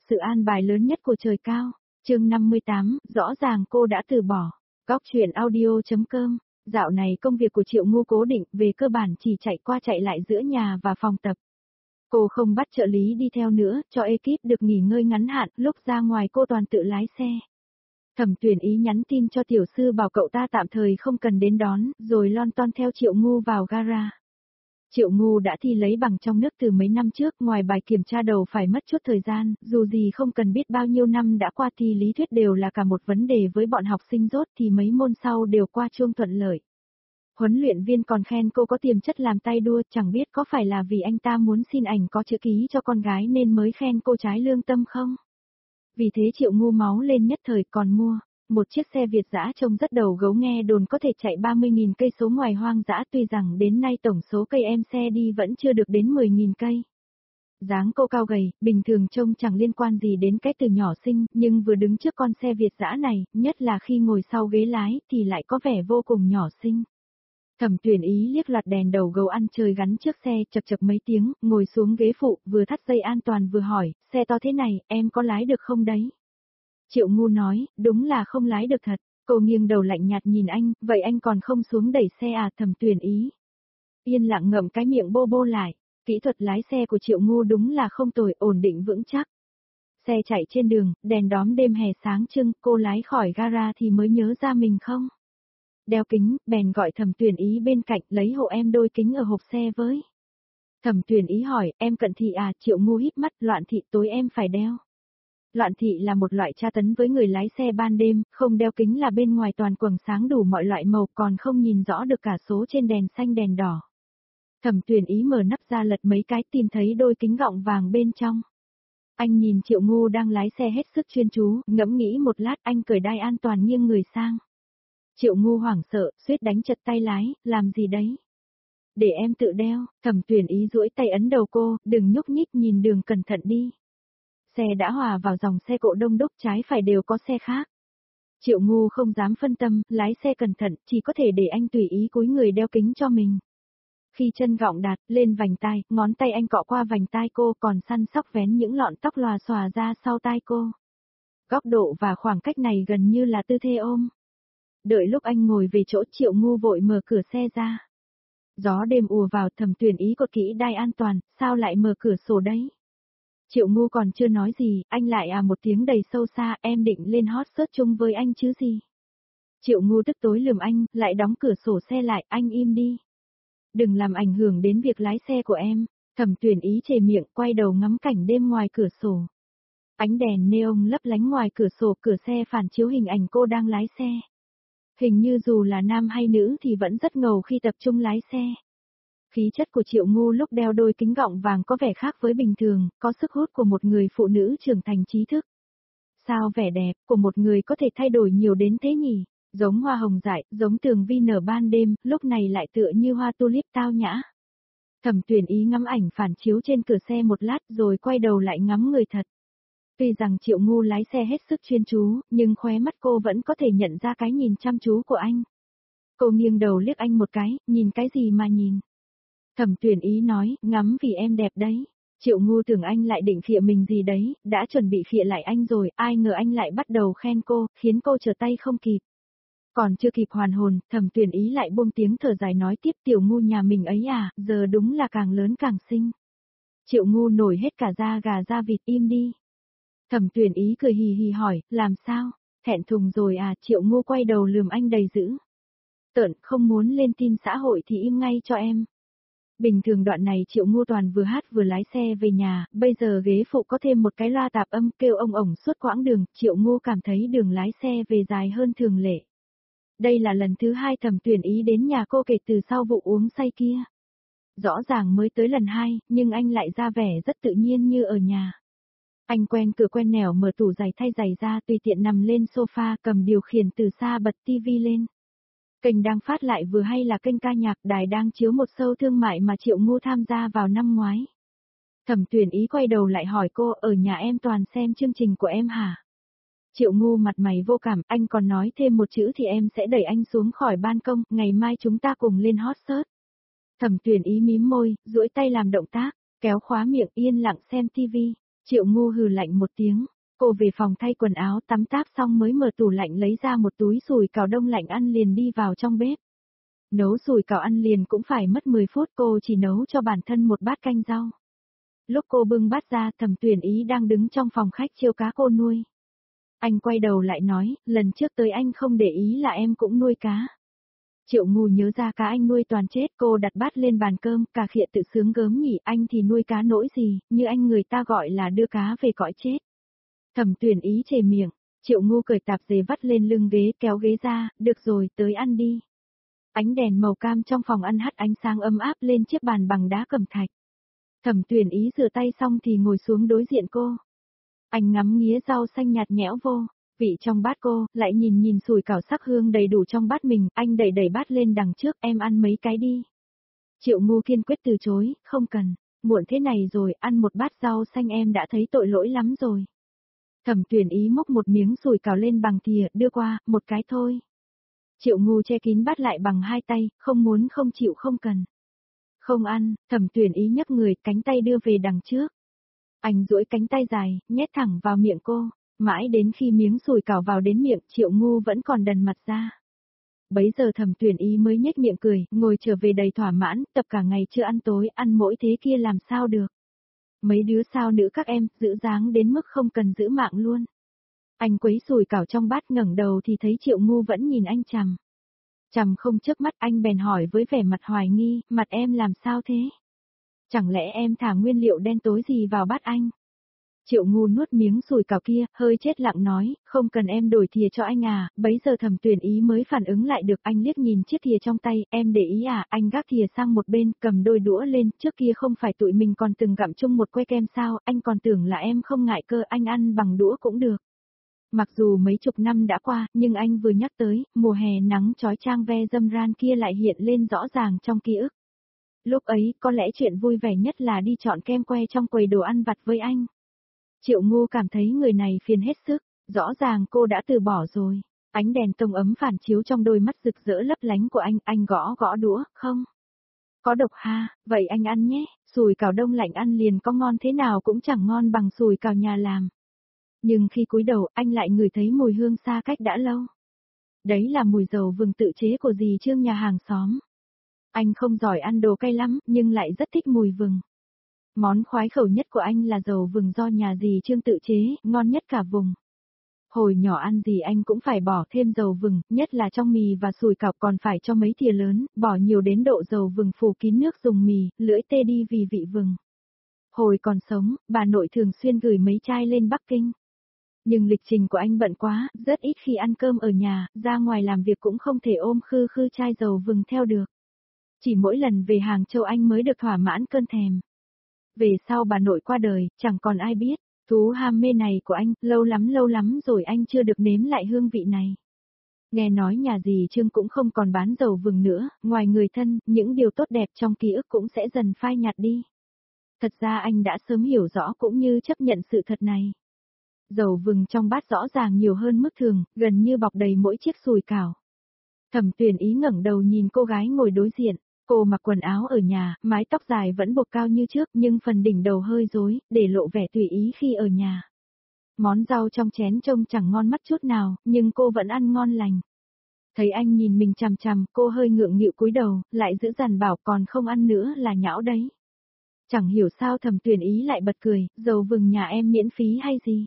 Sự an bài lớn nhất của trời cao. Chương 58, rõ ràng cô đã từ bỏ. Góc truyện audio.com. Dạo này công việc của Triệu Ngu cố định, về cơ bản chỉ chạy qua chạy lại giữa nhà và phòng tập. Cô không bắt trợ lý đi theo nữa, cho ekip được nghỉ ngơi ngắn hạn, lúc ra ngoài cô toàn tự lái xe. Thẩm Tuyển Ý nhắn tin cho tiểu sư bảo cậu ta tạm thời không cần đến đón, rồi lon ton theo Triệu Ngu vào gara. Triệu Ngu đã thi lấy bằng trong nước từ mấy năm trước, ngoài bài kiểm tra đầu phải mất chút thời gian, dù gì không cần biết bao nhiêu năm đã qua thì lý thuyết đều là cả một vấn đề với bọn học sinh rốt thì mấy môn sau đều qua chuông thuận lợi. Huấn luyện viên còn khen cô có tiềm chất làm tay đua, chẳng biết có phải là vì anh ta muốn xin ảnh có chữ ký cho con gái nên mới khen cô trái lương tâm không? Vì thế Triệu Ngu máu lên nhất thời còn mua một chiếc xe Việt dã trông rất đầu gấu, nghe đồn có thể chạy 30.000 cây số ngoài hoang dã, tuy rằng đến nay tổng số cây em xe đi vẫn chưa được đến 10.000 cây. Dáng cô cao gầy, bình thường trông chẳng liên quan gì đến cái từ nhỏ xinh, nhưng vừa đứng trước con xe Việt dã này, nhất là khi ngồi sau ghế lái thì lại có vẻ vô cùng nhỏ xinh. Thẩm Tuyển Ý liếc loạt đèn đầu gấu ăn chơi gắn trước xe, chập chập mấy tiếng, ngồi xuống ghế phụ, vừa thắt dây an toàn vừa hỏi, xe to thế này, em có lái được không đấy? Triệu Ngu nói, đúng là không lái được thật. Cô nghiêng đầu lạnh nhạt nhìn anh, vậy anh còn không xuống đẩy xe à? Thẩm Tuyển Ý yên lặng ngậm cái miệng bô bô lại. Kỹ thuật lái xe của Triệu Ngu đúng là không tồi, ổn định vững chắc. Xe chạy trên đường, đèn đóm đêm hè sáng trưng, cô lái khỏi gara thì mới nhớ ra mình không đeo kính, bèn gọi Thẩm Tuyển Ý bên cạnh, lấy hộ em đôi kính ở hộp xe với. Thẩm Tuyển Ý hỏi, em cận thị à? Triệu Ngu híp mắt, loạn thị tối em phải đeo. Loạn thị là một loại tra tấn với người lái xe ban đêm, không đeo kính là bên ngoài toàn quầng sáng đủ mọi loại màu, còn không nhìn rõ được cả số trên đèn xanh đèn đỏ. Thẩm Tuyển Ý mở nắp ra lật mấy cái, tìm thấy đôi kính gọng vàng bên trong. Anh nhìn Triệu Ngu đang lái xe hết sức chuyên chú, ngẫm nghĩ một lát, anh cởi đai an toàn nghiêng người sang. Triệu Ngu hoảng sợ, suýt đánh chật tay lái, làm gì đấy? Để em tự đeo. Thẩm Tuyển Ý duỗi tay ấn đầu cô, đừng nhúc nhích, nhìn đường cẩn thận đi. Xe đã hòa vào dòng xe cộ đông đúc, trái phải đều có xe khác. Triệu Ngu không dám phân tâm, lái xe cẩn thận, chỉ có thể để anh tùy ý cúi người đeo kính cho mình. Khi chân gọng đạt lên vành tai, ngón tay anh cọ qua vành tai cô, còn săn sóc vén những lọn tóc lòa xòa ra sau tai cô. Góc độ và khoảng cách này gần như là tư thế ôm. Đợi lúc anh ngồi về chỗ, Triệu Ngu vội mở cửa xe ra. Gió đêm ùa vào, Thẩm Tuyển Ý cột kỹ đai an toàn, sao lại mở cửa sổ đấy? Triệu Ngu còn chưa nói gì, anh lại một tiếng đầy sâu xa, em định lên hot search chung với anh chứ gì? Triệu Ngu tức tối lườm anh, lại đóng cửa sổ xe lại, anh im đi. Đừng làm ảnh hưởng đến việc lái xe của em. Thẩm Tuyển Ý chề miệng, quay đầu ngắm cảnh đêm ngoài cửa sổ. Ánh đèn neon lấp lánh ngoài cửa sổ, cửa xe phản chiếu hình ảnh cô đang lái xe. Hình như dù là nam hay nữ thì vẫn rất ngầu khi tập trung lái xe. Khí chất của Triệu Ngu lúc đeo đôi kính gọng vàng có vẻ khác với bình thường, có sức hút của một người phụ nữ trưởng thành trí thức. Sao vẻ đẹp của một người có thể thay đổi nhiều đến thế nhỉ? Giống hoa hồng dại, giống tường vi nở ban đêm, lúc này lại tựa như hoa tulip tao nhã. Thẩm Tuyển Ý ngắm ảnh phản chiếu trên cửa xe một lát rồi quay đầu lại ngắm người thật. Tuy rằng Triệu Ngu lái xe hết sức chuyên chú, nhưng khóe mắt cô vẫn có thể nhận ra cái nhìn chăm chú của anh. Cô nghiêng đầu liếc anh một cái, nhìn cái gì mà nhìn? Thẩm Tuyển Ý nói, ngắm vì em đẹp đấy. Triệu Ngu tưởng anh lại định khịa mình gì đấy, đã chuẩn bị khịa lại anh rồi, ai ngờ anh lại bắt đầu khen cô, khiến cô trở tay không kịp. Còn chưa kịp hoàn hồn, Thẩm Tuyển Ý lại buông tiếng thở dài nói tiếp, tiểu Ngu nhà mình ấy à, giờ đúng là càng lớn càng xinh. Triệu Ngu nổi hết cả da gà da vịt, im đi. Thẩm Tuyển Ý cười hì hì hỏi, làm sao? Thẹn thùng rồi à? Triệu Ngu quay đầu lườm anh đầy dữ tợn, không muốn lên tin xã hội thì im ngay cho em. Bình thường đoạn này Triệu Ngu toàn vừa hát vừa lái xe về nhà, bây giờ ghế phụ có thêm một cái loa tạp âm kêu ông ổng suốt quãng đường, Triệu Ngu cảm thấy đường lái xe về dài hơn thường lệ. Đây là lần thứ 2 Thẩm Tuyển Ý đến nhà cô kể từ sau vụ uống say kia. Rõ ràng mới tới lần 2, nhưng anh lại ra vẻ rất tự nhiên như ở nhà. Anh quen cửa quen nẻo mở tủ giày thay giày ra, tùy tiện nằm lên sofa, cầm điều khiển từ xa bật tivi lên. Kênh đang phát lại vừa hay là kênh ca nhạc, đài đang chiếu một show thương mại mà Triệu Ngu tham gia vào năm ngoái. Thẩm Tuyển Ý quay đầu lại hỏi cô, ở nhà em toàn xem chương trình của em hả? Triệu Ngu mặt mày vô cảm, anh còn nói thêm một chữ thì em sẽ đẩy anh xuống khỏi ban công, ngày mai chúng ta cùng lên hot search. Thẩm Tuyển Ý mím môi, duỗi tay làm động tác, kéo khóa miệng, yên lặng xem tivi. Triệu Ngu hừ lạnh một tiếng, cô về phòng thay quần áo tắm táp xong mới mở tủ lạnh lấy ra một túi sủi cảo đông lạnh ăn liền đi vào trong bếp. Nấu sủi cảo ăn liền cũng phải mất 10 phút, cô chỉ nấu cho bản thân một bát canh rau. Lúc cô bưng bát ra, Thẩm Tuyển Ý đang đứng trong phòng khách chiêu cá cô nuôi. Anh quay đầu lại nói, lần trước tới anh không để ý là em cũng nuôi cá. Triệu Ngu nhớ ra cá anh nuôi toàn chết, cô đặt bát lên bàn cơm, cà khịa tự sướng gớm nhỉ, anh thì nuôi cá nỗi gì, như anh người ta gọi là đưa cá về cõi chết. Thẩm Tuyển Ý chề miệng, Triệu Ngu cởi tạp dề vắt lên lưng ghế, kéo ghế ra, được rồi, tới ăn đi. Ánh đèn màu cam trong phòng ăn hắt ánh sáng ấm áp lên chiếc bàn bằng đá cẩm thạch. Thẩm Tuyển Ý rửa tay xong thì ngồi xuống đối diện cô. Anh ngắm nghía rau xanh nhạt nhẽo vô, vị trong bát cô, lại nhìn sủi cảo sắc hương đầy đủ trong bát mình, anh đẩy bát lên đằng trước, em ăn mấy cái đi. Triệu Ngu kiên quyết từ chối, không cần, muộn thế này rồi, ăn một bát rau xanh em đã thấy tội lỗi lắm rồi. Thẩm Tuyển Ý múc một miếng sủi cảo lên bằng thìa, đưa qua, một cái thôi. Triệu Ngu che kín bát lại bằng hai tay, không muốn không chịu không cần. Không ăn, Thẩm Tuyển Ý nhấc người, cánh tay đưa về đằng trước. Anh duỗi cánh tay dài, nhét thẳng vào miệng cô, mãi đến khi miếng sủi cảo vào đến miệng, Triệu Ngu vẫn còn đần mặt ra. Bấy giờ Thẩm Tuyển Ý mới nhếch miệng cười, ngồi trở về đầy thỏa mãn, tập cả ngày chưa ăn tối, ăn mỗi thế kia làm sao được. Mấy đứa sao nữ các em, giữ dáng đến mức không cần giữ mạng luôn. Anh quấy sủi cảo trong bát, ngẩng đầu thì thấy Triệu Ngu vẫn nhìn anh chằm. Chằm không chớp mắt, anh bèn hỏi với vẻ mặt hoài nghi, mặt em làm sao thế? Chẳng lẽ em thả nguyên liệu đen tối gì vào bát anh? Triệu Ngu nuốt miếng sủi cảo kia, hơi chết lặng nói, không cần em đổi thìa cho anh à, bấy giờ Thẩm Tuyển Ý mới phản ứng lại được, anh liếc nhìn chiếc thìa trong tay, em để ý à, anh gác thìa sang một bên, cầm đôi đũa lên, trước kia không phải tụi mình còn từng gặm chung một que kem sao, anh còn tưởng là em không ngại cơ, anh ăn bằng đũa cũng được. Mặc dù mấy chục năm đã qua, nhưng anh vừa nhắc tới, mùa hè nắng chói chang ve dâm ran kia lại hiện lên rõ ràng trong ký ức. Lúc ấy, có lẽ chuyện vui vẻ nhất là đi chọn kem que trong quầy đồ ăn vặt với anh. Triệu Ngu cảm thấy người này phiền hết sức, rõ ràng cô đã từ bỏ rồi. Ánh đèn tông ấm phản chiếu trong đôi mắt rực rỡ lấp lánh của anh gõ đũa, không? Có độc ha, vậy anh ăn nhé, sủi cảo đông lạnh ăn liền có ngon thế nào cũng chẳng ngon bằng sủi cảo nhà làm. Nhưng khi cúi đầu, anh lại ngửi thấy mùi hương xa cách đã lâu. Đấy là mùi dầu vừng tự chế của dì Trương nhà hàng xóm. Anh không giỏi ăn đồ cay lắm, nhưng lại rất thích mùi vừng. Món khoái khẩu nhất của anh là dầu vừng do nhà dì Trương tự chế, ngon nhất cả vùng. Hồi nhỏ ăn gì anh cũng phải bỏ thêm dầu vừng, nhất là trong mì và sủi cảo còn phải cho mấy thìa lớn, bỏ nhiều đến độ dầu vừng phủ kín nước dùng mì, lưỡi tê đi vì vị vừng. Hồi còn sống, bà nội thường xuyên gửi mấy chai lên Bắc Kinh. Nhưng lịch trình của anh bận quá, rất ít khi ăn cơm ở nhà, ra ngoài làm việc cũng không thể ôm khư chai dầu vừng theo được. Chỉ mỗi lần về Hàng Châu anh mới được thỏa mãn cơn thèm. Về sau bà nội qua đời, chẳng còn ai biết, thú ham mê này của anh, lâu lắm rồi anh chưa được nếm lại hương vị này. Nghe nói nhà dì Trương cũng không còn bán dầu vừng nữa, ngoài người thân, những điều tốt đẹp trong ký ức cũng sẽ dần phai nhạt đi. Thật ra anh đã sớm hiểu rõ cũng như chấp nhận sự thật này. Dầu vừng trong bát rõ ràng nhiều hơn mức thường, gần như bọc đầy mỗi chiếc sủi cảo. Thẩm Tuyển Ý ngẩng đầu nhìn cô gái ngồi đối diện. Cô mặc quần áo ở nhà, mái tóc dài vẫn buộc cao như trước nhưng phần đỉnh đầu hơi rối, để lộ vẻ tùy ý khi ở nhà. Món rau trong chén trông chẳng ngon mắt chút nào, nhưng cô vẫn ăn ngon lành. Thấy anh nhìn mình chằm chằm, cô hơi ngượng nghịu cúi đầu, lại giữ dằn bảo còn không ăn nữa là nhão đấy. Chẳng hiểu sao Thẩm Tuyển Ý lại bật cười, dầu vừng nhà em miễn phí hay gì?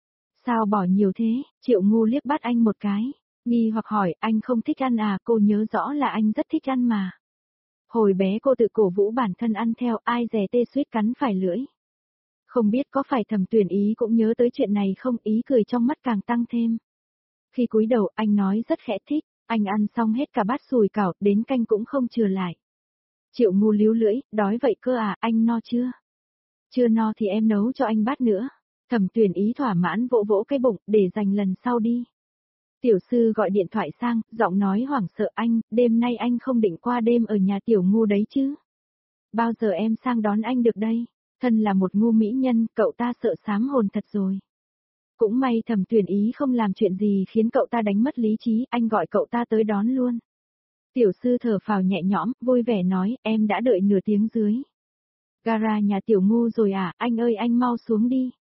Sao bỏ nhiều thế? Triệu Ngu liếc bắt anh một cái, nghi hoặc hỏi, anh không thích ăn à? Cô nhớ rõ là anh rất thích ăn mà. Hồi bé cô tự cổ vũ bản thân ăn theo, ai dè tê suýt cắn phải lưỡi. Không biết có phải Thẩm Tuyển Ý cũng nhớ tới chuyện này không, ý cười trong mắt càng tăng thêm. Khi cúi đầu anh nói rất khẽ thích, anh ăn xong hết cả bát sủi cảo, đến canh cũng không chừa lại. Triệu Ngu líu lưỡi, đói vậy cơ à, anh no chưa? Chưa no thì em nấu cho anh bát nữa. Thẩm Tuyển Ý thỏa mãn vỗ vỗ cái bụng, để dành lần sau đi. Tiểu sư gọi điện thoại sang, giọng nói hoảng sợ anh, đêm nay anh không định qua đêm ở nhà Tiểu Ngu đấy chứ? Bao giờ em sang đón anh được đây? Thân là một ngu mỹ nhân, cậu ta sợ xám hồn thật rồi. Cũng may Thẩm Tuyển Ý không làm chuyện gì khiến cậu ta đánh mất lý trí, anh gọi cậu ta tới đón luôn. Tiểu sư thở phào nhẹ nhõm, vui vẻ nói, em đã đợi nửa tiếng dưới. Gara nhà Tiểu Ngu rồi à, anh ơi anh mau xuống đi.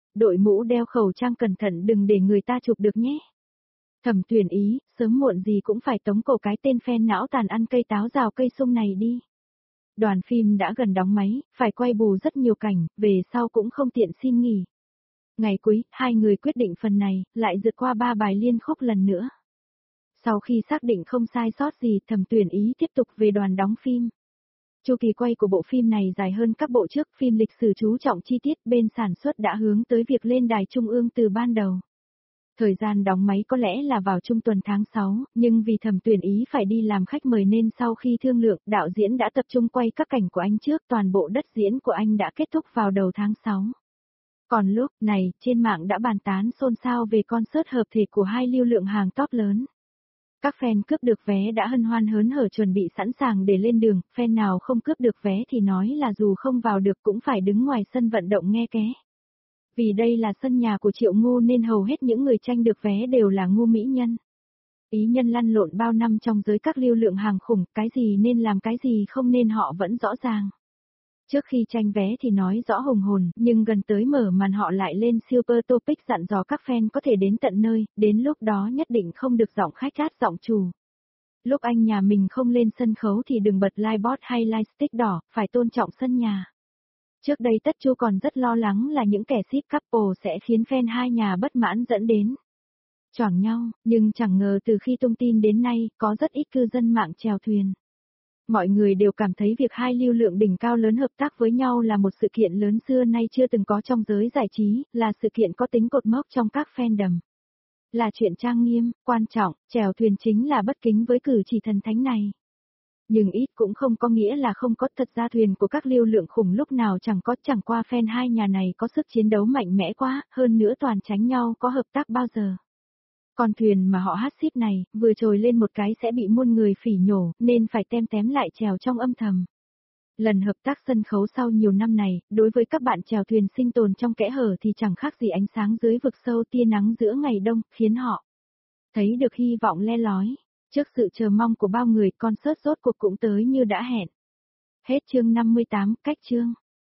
đội mũ đeo khẩu trang cẩn thận đừng để người ta chụp được nhé. Thẩm Tuyển Ý, sớm muộn gì cũng phải tống cổ cái tên phen não tàn ăn cây táo rào cây sung này đi. Đoàn phim đã gần đóng máy, phải quay bù rất nhiều cảnh, về sau cũng không tiện xin nghỉ. Ngày cuối, hai người quyết định phần này, lại vượt qua 3 bài liên khúc lần nữa. Sau khi xác định không sai sót gì, Thẩm Tuyển Ý tiếp tục về đoàn đóng phim. Chu kỳ quay của bộ phim này dài hơn các bộ trước, phim lịch sử chú trọng chi tiết, bên sản xuất đã hướng tới việc lên đài trung ương từ ban đầu. Thời gian đóng máy có lẽ là vào trung tuần tháng 6, nhưng vì Thẩm Tuyển Ý phải đi làm khách mời nên sau khi thương lượng, đạo diễn đã tập trung quay các cảnh của anh trước, toàn bộ đất diễn của anh đã kết thúc vào đầu tháng 6. Còn lúc này, trên mạng đã bàn tán xôn xao về concert hợp thể của hai lưu lượng hàng top lớn. Các fan cướp được vé đã hân hoan hớn hở chuẩn bị sẵn sàng để lên đường, fan nào không cướp được vé thì nói là dù không vào được cũng phải đứng ngoài sân vận động nghe ké. Vì đây là sân nhà của Triệu Ngu nên hầu hết những người tranh được vé đều là ngu mỹ nhân. Ý nhân lăn lộn bao năm trong giới các lưu lượng hàng khủng, cái gì nên làm cái gì không nên họ vẫn rõ ràng. Trước khi tranh vé thì nói rõ hùng hồn, nhưng gần tới mở màn họ lại lên super topic dặn dò các fan có thể đến tận nơi, đến lúc đó nhất định không được giọng khách gát giọng chủ. Lúc anh nhà mình không lên sân khấu thì đừng bật livebot hay livestick đỏ, phải tôn trọng sân nhà. Trước đây Tất Chu còn rất lo lắng là những kẻ ship couple sẽ khiến fan hai nhà bất mãn dẫn đến choảng nhau, nhưng chẳng ngờ từ khi tung tin đến nay, có rất ít cư dân mạng chèo thuyền. Mọi người đều cảm thấy việc hai lưu lượng đỉnh cao lớn hợp tác với nhau là một sự kiện lớn xưa nay chưa từng có trong giới giải trí, là sự kiện có tính cột mốc trong các fandom. Là chuyện trang nghiêm, quan trọng, chèo thuyền chính là bất kính với cử chỉ thần thánh này. Nhưng ít cũng không có nghĩa là không có, thật ra thuyền của các lưu lượng khủng lúc nào chẳng qua fan hai nhà này có sức chiến đấu mạnh mẽ quá, hơn nữa toàn tránh nhau có hợp tác bao giờ. Con thuyền mà họ hát ship này, vừa trồi lên một cái sẽ bị muôn người phỉ nhổ, nên phải tém lại chèo trong âm thầm. Lần hợp tác sân khấu sau nhiều năm này, đối với các bạn chèo thuyền sinh tồn trong kẽ hở thì chẳng khác gì ánh sáng dưới vực sâu tia nắng giữa ngày đông, khiến họ thấy được hy vọng le lói. Trước sự chờ mong của bao người, concert rốt cuộc cũng tới như đã hẹn. Hết chương 58, cách chương.